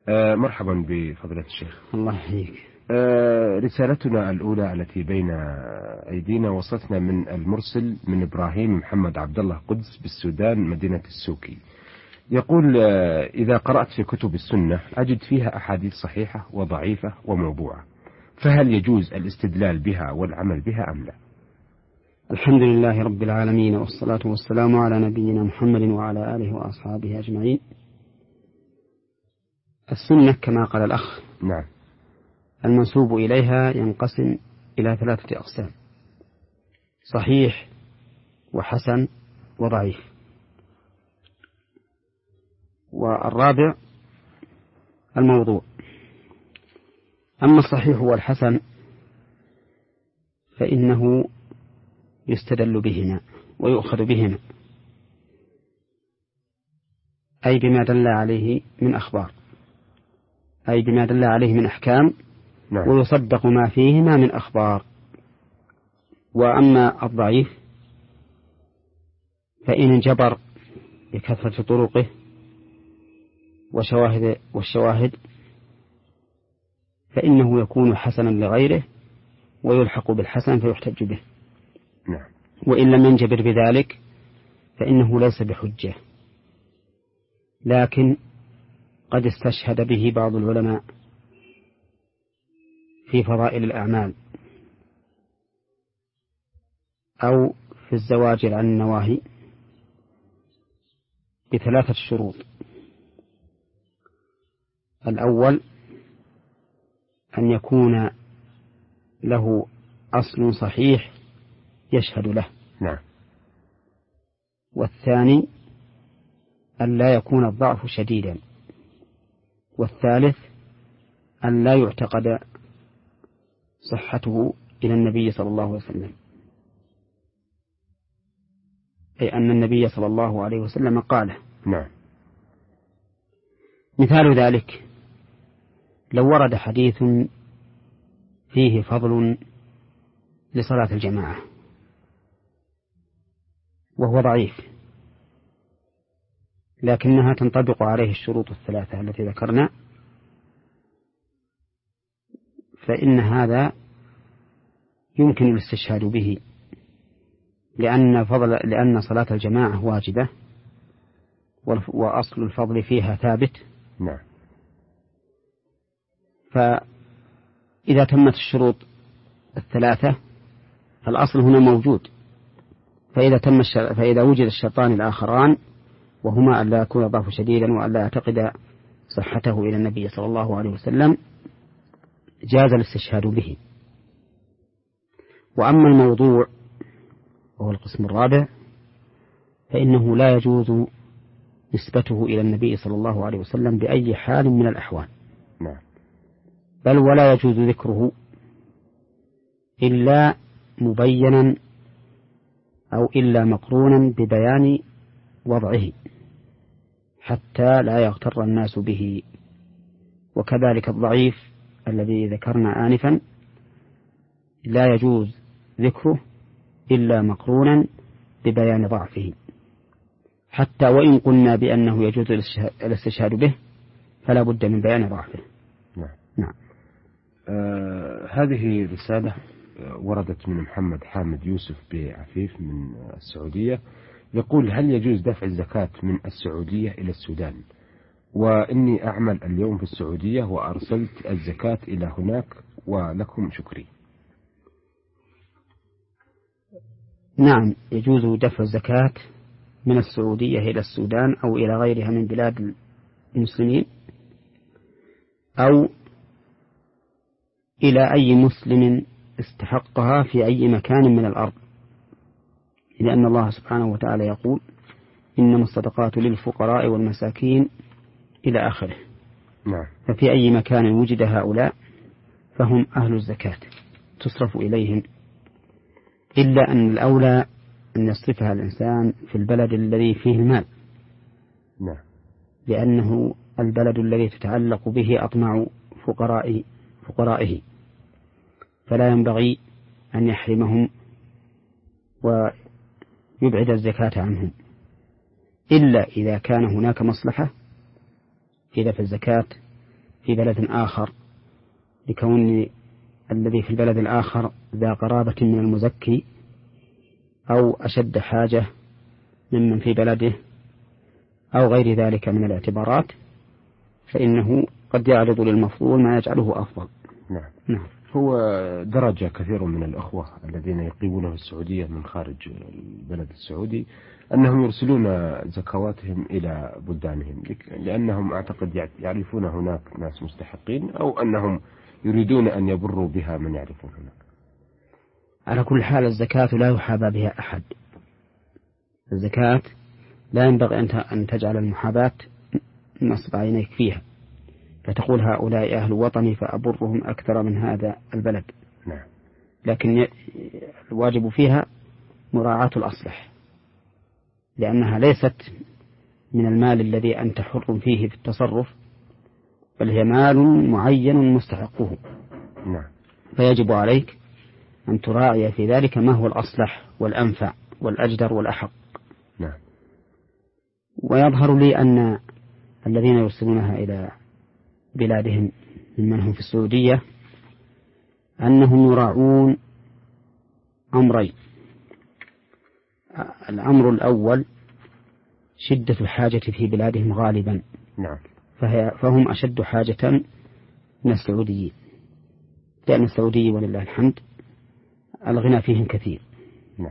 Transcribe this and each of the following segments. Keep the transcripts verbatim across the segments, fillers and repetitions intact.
آه مرحبا بفضيلة الشيخ. الله يحييك. آه رسالتنا الأولى التي بين أيدينا وصلتنا من المرسل من إبراهيم محمد عبد الله قدس بالسودان مدينة السوكي. يقول: آه إذا قرأت في كتب السنة أجد فيها أحاديث صحيحة وضعيفة وموضوعة، فهل يجوز الاستدلال بها والعمل بها أم لا؟ الحمد لله رب العالمين، والصلاة والسلام على نبينا محمد وعلى آله وأصحابه أجمعين. السنة كما قال الأخ نعم. المنسوب إليها ينقسم إلى ثلاثة أقسام: صحيح وحسن وضعيف. والرابع الموضوع. أما الصحيح والحسن فإنه يستدل بهما ويؤخذ بهما، أي بما دل عليه من أخبار، أي بما دل عليه من أحكام، نعم. ويصدق ما فيهما من أخبار. وأما الضعيف فإن انجبر بكثرة طرقه وشواهد والشواهد فإنه يكون حسنا لغيره ويلحق بالحسن فيحتج به. نعم. وإن لم ينجبر بذلك فإنه ليس بحجة، لكن قد استشهد به بعض العلماء في فضائل الأعمال أو في الزواجر عن النواهي بثلاثة شروط: الأول أن يكون له أصل صحيح يشهد له. نعم. والثاني أن لا يكون الضعف شديدا. والثالث أن لا يعتقد صحته إلى النبي صلى الله عليه وسلم، أي أن النبي صلى الله عليه وسلم قاله. نعم. مثال ذلك لو ورد حديث فيه فضل لصلاة الجماعة وهو ضعيف، لكنها تنطبق عليه الشروط الثلاثة التي ذكرنا، فإن هذا يمكن الاستشهاد به، لأن فضل لأن صلاة الجماعة واجبة وأصل الفضل فيها ثابت. نعم. فإذا تمت الشروط الثلاثة فالأصل هنا موجود، فإذا تم الشر... فإذا وجد الشرطان الآخران وهما أن لا يكون الضعف شديدا وأن لا يعتقد صحته إلى النبي صلى الله عليه وسلم جاز الاستشهاد به. وأما الموضوع وهو القسم الرابع فإنه لا يجوز نسبته إلى النبي صلى الله عليه وسلم بأي حال من الأحوال. نعم. بل ولا يجوز ذكره إلا مبينا أو إلا مقرونا ببيان وضعه حتى لا يغتر الناس به. وكذلك الضعيف الذي ذكرنا آنفا لا يجوز ذكره إلا مقرونا ببيان ضعفه، حتى وإن قلنا بأنه يجوز الاستشهاد به فلا بد من بيان ضعفه. نعم. نعم. آه هذه رسالة وردت من محمد حامد يوسف بعفيف من السعودية، يقول: هل يجوز دفع الزكاة من السعودية إلى السودان؟ وإني أعمل اليوم في السعودية وأرسلت الزكاة إلى هناك ولكم شكري. نعم، يجوز دفع الزكاة من السعودية إلى السودان أو إلى غيرها من بلاد المسلمين أو إلى أي مسلم استحقها في أي مكان من الأرض، لأن الله سبحانه وتعالى يقول: إنما الصدقات للفقراء والمساكين إلى آخره. نعم. ففي أي مكان وجد هؤلاء فهم أهل الزكاة تصرف إليهم، إلا أن الأولى أن يصرفها الإنسان في البلد الذي فيه المال. نعم. لأنه البلد الذي تتعلق به أطماع فقراء فقرائه، فلا ينبغي أن يحرمهم ويبعد الزكاة عنهم، إلا إذا كان هناك مصلحة في دفع الزكاة في بلد آخر لكون الذي في البلد الآخر ذا قرابة من المزكي أو أشد حاجة ممن في بلده أو غير ذلك من الاعتبارات، فإنه قد يعرض للمفضول ما يجعله أفضل. نعم. نعم. هو درجة كثير من الأخوة الذين يقيمون في السعودية من خارج البلد السعودي أنهم يرسلون زكواتهم إلى بلدانهم، لأنهم أعتقد يعرفون هناك ناس مستحقين، أو أنهم يريدون أن يبروا بها من يعرفون هناك. على كل حال الزكاة لا يحابى بها أحد. الزكاة لا ينبغي أن تجعل المحاباة نصب عينيك فيها فتقول هؤلاء أهل وطني فأبرهم أكثر من هذا البلد. نعم. لكن الواجب فيها مراعاة الأصلح، لأنها ليست من المال الذي أنت حر فيه في التصرف، بل هي مال معين مستحقه. نعم. فيجب عليك أن تراعي في ذلك ما هو الأصلح والأنفع والأجدر والأحق. نعم. ويظهر لي أن الذين يرسلونها إلى بلادهم ممن هم في السعودية أنهم يراعون أمرين. الأمر الأول شدة الحاجة في بلادهم غالبا. نعم. فهي فهم أشد حاجة من السعوديين، لأن السعودي ولله الحمد الغنى فيهم كثير. نعم.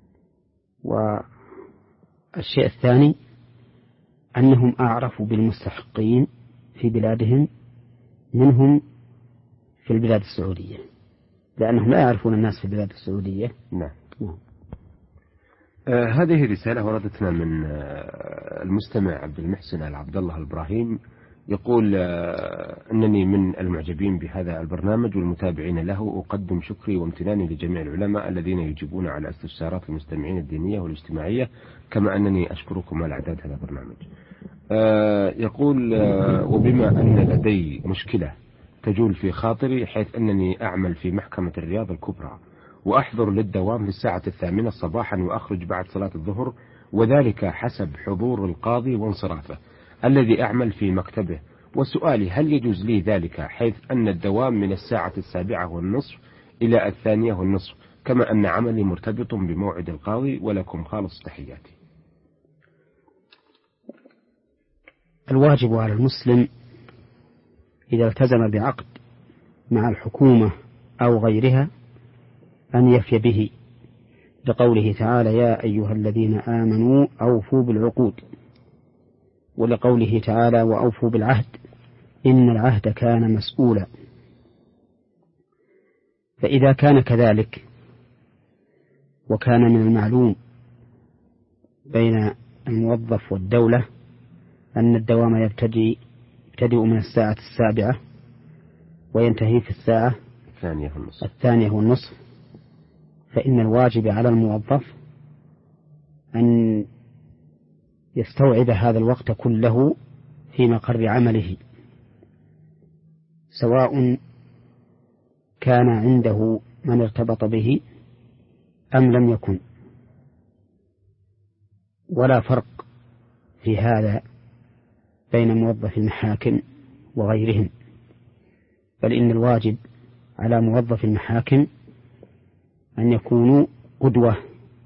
والشيء الثاني أنهم أعرفوا بالمستحقين في بلادهم منهم في البلاد السعودية، لأنهم لا يعرفون الناس في البلاد السعودية. نعم. نعم. آه هذه رسالة وردتنا من آه المستمع عبد المحسن العبد الله الإبراهيم، يقول آه أنني من المعجبين بهذا البرنامج والمتابعين له، أقدم شكري وامتناني لجميع العلماء الذين يجيبون على استفسارات المستمعين الدينية والاجتماعية، كما أنني أشكركم على إعداد هذا البرنامج. آه يقول آه وبما أن لدي مشكلة تجول في خاطري، حيث أنني أعمل في محكمة الرياض الكبرى وأحضر للدوام في الساعة الثامنة صباحا وأخرج بعد صلاة الظهر، وذلك حسب حضور القاضي وانصرافه الذي أعمل في مكتبه. وسؤالي هل يجوز لي ذلك، حيث أن الدوام من الساعة السابعة والنصف إلى الثانية والنصف، كما أن عملي مرتبط بموعد القاضي، ولكم خالص تحياتي. الواجب على المسلم إذا التزم بعقد مع الحكومة أو غيرها أن يفي به، لقوله تعالى يا أيها الذين آمنوا أوفوا بالعقود، ولقوله تعالى وأوفوا بالعهد إن العهد كان مسؤولا. فإذا كان كذلك وكان من المعلوم بين الموظف والدولة أن الدوام يبتدئ يبتدئ من الساعة السابعة وينتهي في الساعة الثانية والنصف, الثانية والنصف فإن الواجب على الموظف أن يستوعب هذا الوقت كله في مقر عمله، سواء كان عنده من ارتبط به أم لم يكن، ولا فرق في هذا بين موظف المحاكم وغيرهم، بل إن الواجب على موظف المحاكم أن يكونوا قدوة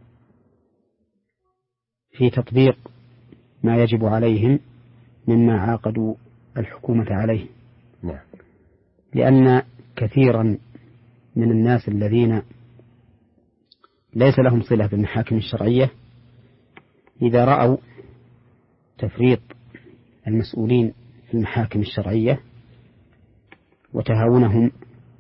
في تطبيق ما يجب عليهم مما عاقدوا الحكومة عليه. نعم. لأن كثيرا من الناس الذين ليس لهم صلة بالمحاكم الشرعية إذا رأوا تفريط المسؤولين في المحاكم الشرعية وتهاونهم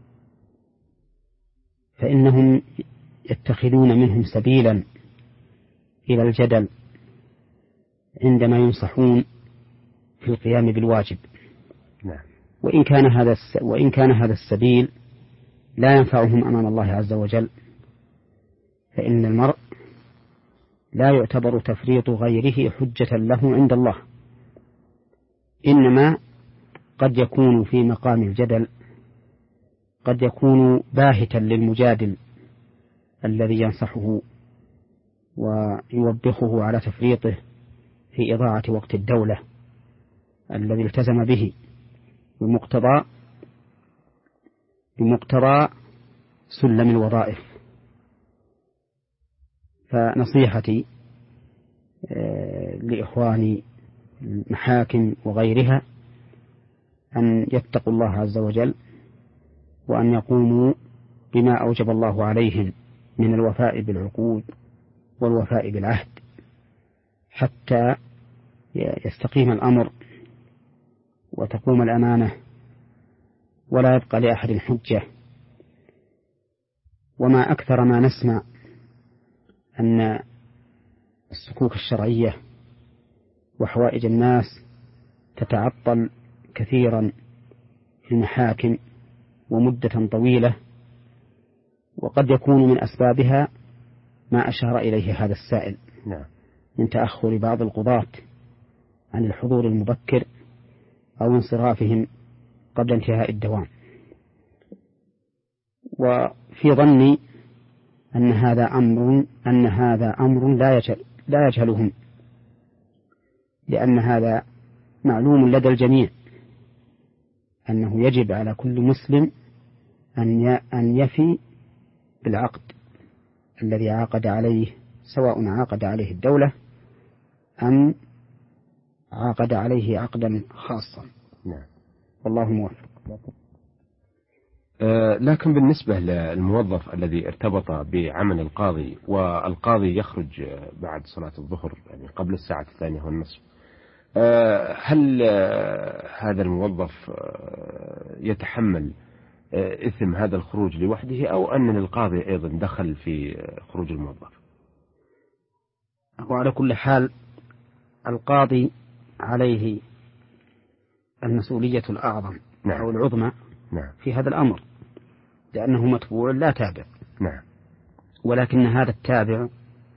فإنهم يتخذون منهم سبيلا إلى الجدل عندما ينصحون في القيام بالواجب. نعم. وإن كان هذا وإن كان هذا السبيل لا ينفعهم أمام الله عز وجل، فإن المرء لا يعتبر تفريط غيره حجة له عند الله، إنما قد يكون في مقام الجدل، قد يكون باهتا للمجادل الذي ينصحه ويوبخه على تفريطه في إضاعة وقت الدولة الذي التزم به، بمقتضى بمقتضى سلم الوظائف. فنصيحتي لإخواني المحاكم وغيرها أن يتقوا الله عز وجل، وأن يقوموا بما أوجب الله عليهم من الوفاء بالعقود والوفاء بالعهد حتى يستقيم الأمر وتقوم الأمانة ولا يبقى لأحد حجة. وما أكثر ما نسمع أن الصكوك الشرعية وحوائج الناس تتعطل كثيرا في المحاكم ومدة طويلة، وقد يكون من أسبابها ما أشار إليه هذا السائل من تأخر بعض القضاة عن الحضور المبكر أو انصرافهم قبل انتهاء الدوام. وفي ظني أن هذا أمر أن هذا أمر لا يجهل لا يجهلهم، لأن هذا معلوم لدى الجميع أنه يجب على كل مسلم أن أن يفي بالعقد الذي عقد عليه، سواء عقد عليه الدولة أم عقد عليه عقدا خاصا. نعم. والله موفق. لكن بالنسبة للموظف الذي ارتبط بعمل القاضي، والقاضي يخرج بعد صلاة الظهر يعني قبل الساعة الثانية والنصف، هل هذا الموظف يتحمل إثم هذا الخروج لوحده، أو أن للقاضي أيضا دخل في خروج الموظف؟ وعلى كل حال القاضي عليه المسؤولية الأعظم نعم. أو العظمى نعم. في هذا الأمر، لأنه متبوع لا تابع. نعم. ولكن هذا التابع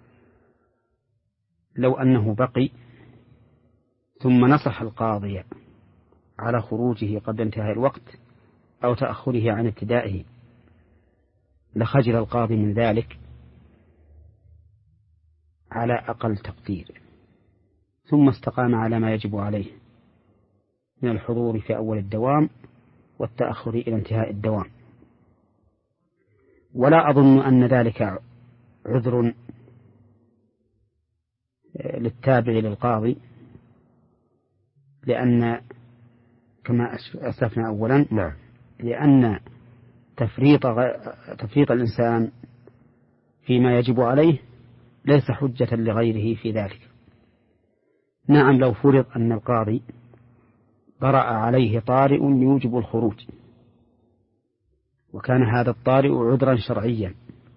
لو أنه بقي ثم نصح القاضي على خروجه قبل انتهاء الوقت أو تأخره عن ابتدائه لخجل القاضي من ذلك على أقل تقدير، ثم استقام على ما يجب عليه من الحضور في أول الدوام والتأخر إلى انتهاء الدوام. ولا أظن أن ذلك عذر للتابع للقاضي، لأن كما أسلفنا أولا نعم. لأن تفريط تفريط الإنسان فيما يجب عليه ليس حجة لغيره في ذلك. نعم، لو فرض أن القاضي طرأ عليه طارئ يوجب الخروج، وكان هذا الطارئ عذرا شرعيا،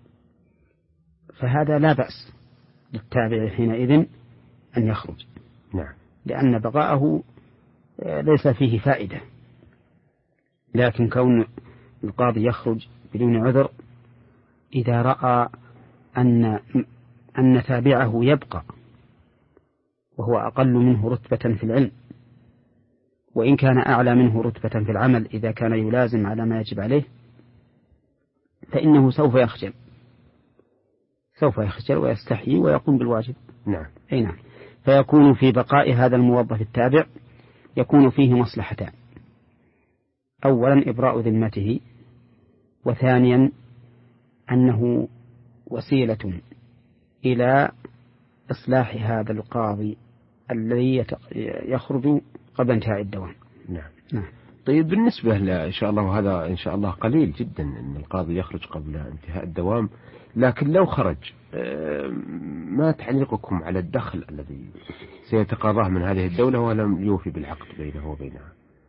فهذا لا بأس للتابع حينئذ أن يخرج. نعم. لأن بقاءه ليس فيه فائدة. لكن كون القاضي يخرج بدون عذر إذا رأى أن أن تابعه يبقى وهو أقل منه رتبة في العلم، وإن كان أعلى منه رتبة في العمل إذا كان يلازم على ما يجب عليه، فإنه سوف يخجل سوف يخجل ويستحيي ويقوم بالواجب. نعم. أي نعم. فيكون في بقاء هذا الموظف التابع يكون فيه مصلحتان: أولا إبراء ذمته، وثانيا أنه وسيلة إلى إصلاح هذا القاضي الذي يخرج قبل انتهاء الدوام. نعم. نعم. طيب، بالنسبة ل إن شاء الله، وهذا إن شاء الله قليل جدا أن القاضي يخرج قبل انتهاء الدوام، لكن لو خرج ما تعليقكم على الدخل الذي سيتقاضاه من هذه الدولة ولم يوفي بالعقد بينه وبينها؟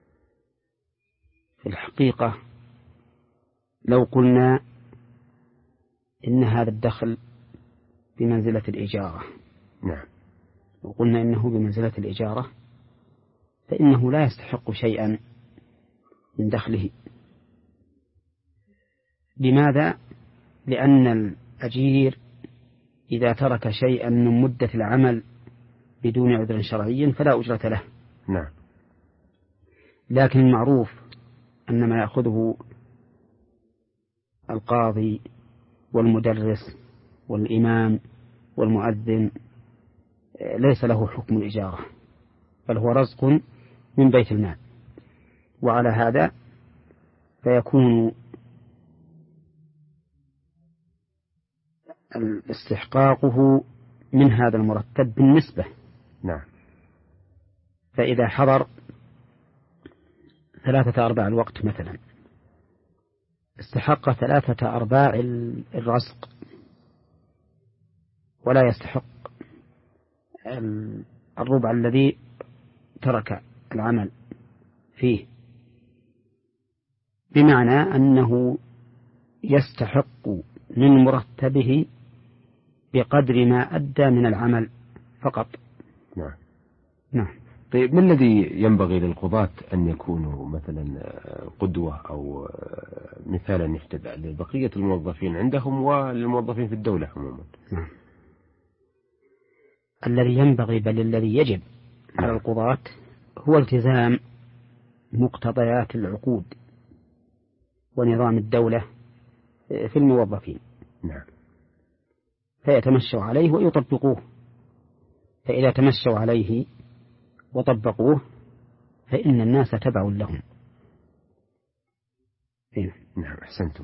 في الحقيقة لو قلنا إن هذا الدخل بمنزلة الإجارة، نعم، وقلنا إنه بمنزلة الإجارة، فإنه لا يستحق شيئا من دخله. لماذا؟ لأن الأجير إذا ترك شيئا من مدة العمل بدون عذر شرعي فلا أجرة له. نعم. لكن المعروف أن ما يأخذه القاضي والمدرس والإمام والمؤذن ليس له حكم الإجارة، بل هو رزق من بيت المال. وعلى هذا فيكون استحقاقه من هذا المرتب بالنسبة. نعم. فإذا حضر ثلاثة أرباع الوقت مثلا استحق ثلاثة أرباع الرزق ولا يستحق الربع الذي ترك العمل فيه، بمعنى أنه يستحق من مرتبه بقدر ما أدى من العمل فقط. نعم. نعم. طيب، ما الذي ينبغي للقضاة أن يكونوا مثلا قدوة أو مثالا يحتذى لبقية الموظفين عندهم وللموظفين في الدولة عموما؟ نعم. الذي ينبغي بل الذي يجب على القضاة هو التزام مقتضيات العقود ونظام الدولة في الموظفين. نعم. فيتمشوا عليه ويطبقوه، فإذا تمشوا عليه وطبقوه فإن الناس تبع لهم. نعم، أحسنتم.